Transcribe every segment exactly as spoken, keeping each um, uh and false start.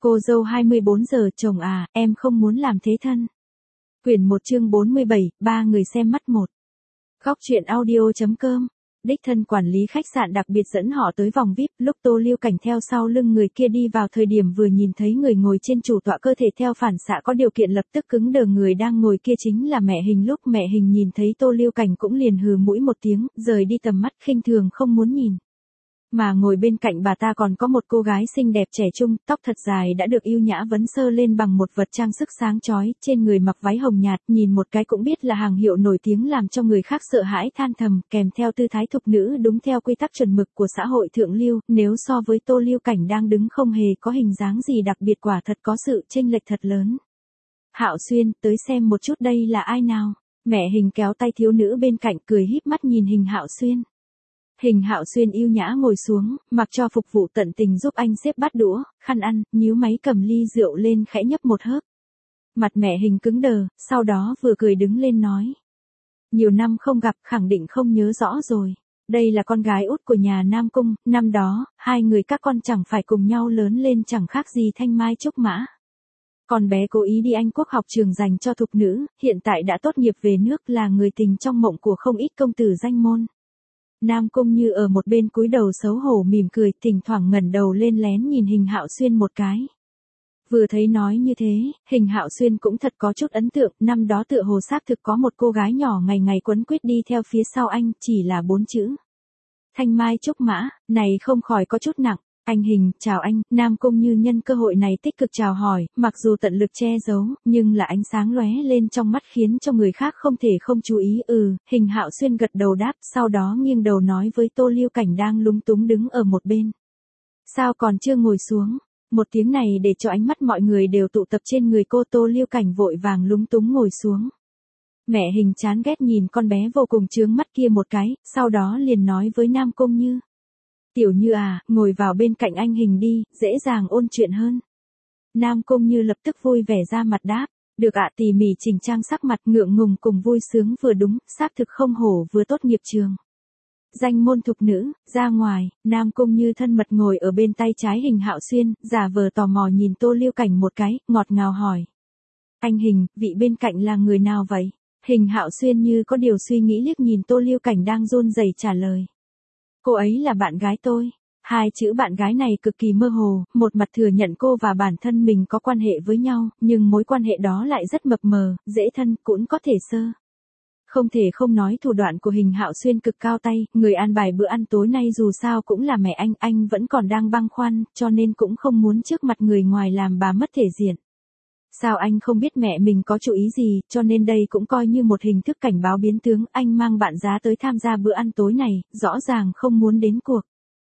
Cô dâu hai mươi bốn giờ, chồng à, em không muốn làm thế thân. Quyển một chương bốn mươi bảy, ba người xem mắt một. Góc truyện audio.com. Đích thân quản lý khách sạn đặc biệt dẫn họ tới vòng vi ai pi, lúc Tô Lưu Cảnh theo sau lưng người kia đi vào thời điểm vừa nhìn thấy người ngồi trên chủ tọa, cơ thể theo phản xạ có điều kiện lập tức cứng đờ, người đang ngồi kia chính là mẹ Hình. Lúc mẹ Hình nhìn thấy Tô Lưu Cảnh cũng liền hừ mũi một tiếng, rời đi tầm mắt, khinh thường không muốn nhìn. Mà ngồi bên cạnh bà ta còn có một cô gái xinh đẹp trẻ trung, tóc thật dài đã được ưu nhã vấn sơ lên bằng một vật trang sức sáng chói, trên người mặc váy hồng nhạt, nhìn một cái cũng biết là hàng hiệu nổi tiếng, làm cho người khác sợ hãi than thầm, kèm theo tư thái thục nữ đúng theo quy tắc chuẩn mực của xã hội thượng lưu, nếu so với Tô Lưu Cảnh đang đứng không hề có hình dáng gì đặc biệt, quả thật có sự chênh lệch thật lớn. Hạo Xuyên, tới xem một chút đây là ai nào? Mẹ Hình kéo tay thiếu nữ bên cạnh, cười híp mắt nhìn Hình Hạo Xuyên. Hình Hạo Xuyên yêu nhã ngồi xuống, mặc cho phục vụ tận tình giúp anh xếp bát đũa, khăn ăn, nhíu máy cầm ly rượu lên khẽ nhấp một hớp. Mặt mẹ Hình cứng đờ, sau đó vừa cười đứng lên nói. Nhiều năm không gặp, khẳng định không nhớ rõ rồi. Đây là con gái út của nhà Nam Cung, năm đó, hai người các con chẳng phải cùng nhau lớn lên chẳng khác gì thanh mai trúc mã. Con bé cố ý đi Anh Quốc học trường dành cho thục nữ, hiện tại đã tốt nghiệp về nước, là người tình trong mộng của không ít công tử danh môn. Nam Cung Như ở một bên cúi đầu xấu hổ mỉm cười, thỉnh thoảng ngẩng đầu lên lén nhìn Hình Hạo Xuyên một cái. Vừa thấy nói như thế, Hình Hạo Xuyên cũng thật có chút ấn tượng, năm đó tựa hồ xác thực có một cô gái nhỏ ngày ngày quấn quýt đi theo phía sau anh, chỉ là bốn chữ. Thanh mai trúc mã, này không khỏi có chút nặng. Anh Hình, chào anh. Nam Cung Như nhân cơ hội này tích cực chào hỏi, mặc dù tận lực che giấu, nhưng là ánh sáng lóe lên trong mắt khiến cho người khác không thể không chú ý. Ừ, Hình Hạo Xuyên gật đầu đáp, sau đó nghiêng đầu nói với Tô Lưu Cảnh đang lúng túng đứng ở một bên. Sao còn chưa ngồi xuống? Một tiếng này để cho ánh mắt mọi người đều tụ tập trên người cô. Tô Lưu Cảnh vội vàng lúng túng ngồi xuống. Mẹ Hình chán ghét nhìn con bé vô cùng chướng mắt kia một cái, sau đó liền nói với Nam Cung Như. Tiểu Như à, ngồi vào bên cạnh anh Hình đi, dễ dàng ôn chuyện hơn. Nam Cung Như lập tức vui vẻ ra mặt đáp, được ạ. Tỉ mỉ chỉnh trang sắc mặt, ngượng ngùng cùng vui sướng vừa đúng, xác thực không hổ vừa tốt nghiệp trường. Danh môn thục nữ, ra ngoài. Nam Cung Như thân mật ngồi ở bên tay trái Hình Hạo Xuyên, giả vờ tò mò nhìn Tô Lưu Cảnh một cái, ngọt ngào hỏi. Anh Hình, vị bên cạnh là người nào vậy? Hình Hạo Xuyên như có điều suy nghĩ liếc nhìn Tô Lưu Cảnh đang run rẩy trả lời. Cô ấy là bạn gái tôi. Hai chữ bạn gái này cực kỳ mơ hồ, một mặt thừa nhận cô và bản thân mình có quan hệ với nhau, nhưng mối quan hệ đó lại rất mập mờ, dễ thân, cũng có thể sơ. Không thể không nói thủ đoạn của Hình Hạo Xuyên cực cao tay, người an bài bữa ăn tối nay dù sao cũng là mẹ anh, anh vẫn còn đang băn khoăn, cho nên cũng không muốn trước mặt người ngoài làm bà mất thể diện. Sao anh không biết mẹ mình có chủ ý gì, cho nên đây cũng coi như một hình thức cảnh báo biến tướng, anh mang bạn giá tới tham gia bữa ăn tối này, rõ ràng không muốn đến cuộc.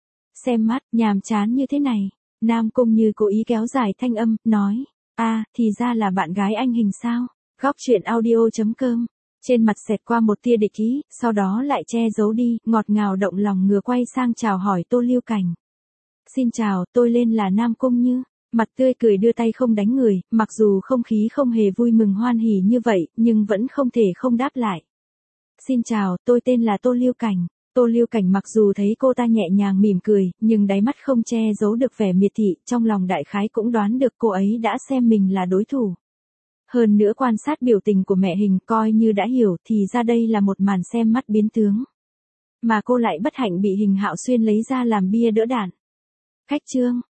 Xem mắt, nhàm chán như thế này. Nam Cung Như cố ý kéo dài thanh âm, nói, a à, thì ra là bạn gái anh Hình sao? Góc truyện audio.com. Trên mặt xẹt qua một tia địch ý, sau đó lại che giấu đi, ngọt ngào động lòng ngừa quay sang chào hỏi Tô Lưu Cảnh. Xin chào, tôi lên là Nam Cung Như. Mặt tươi cười đưa tay không đánh người, mặc dù không khí không hề vui mừng hoan hỉ như vậy, nhưng vẫn không thể không đáp lại. Xin chào, tôi tên là Tô Lưu Cảnh. Tô Lưu Cảnh mặc dù thấy cô ta nhẹ nhàng mỉm cười, nhưng đáy mắt không che giấu được vẻ miệt thị, trong lòng đại khái cũng đoán được cô ấy đã xem mình là đối thủ. Hơn nữa quan sát biểu tình của mẹ Hình coi như đã hiểu thì ra đây là một màn xem mắt biến tướng. Mà cô lại bất hạnh bị Hình Hạo Xuyên lấy ra làm bia đỡ đạn. Khách trương.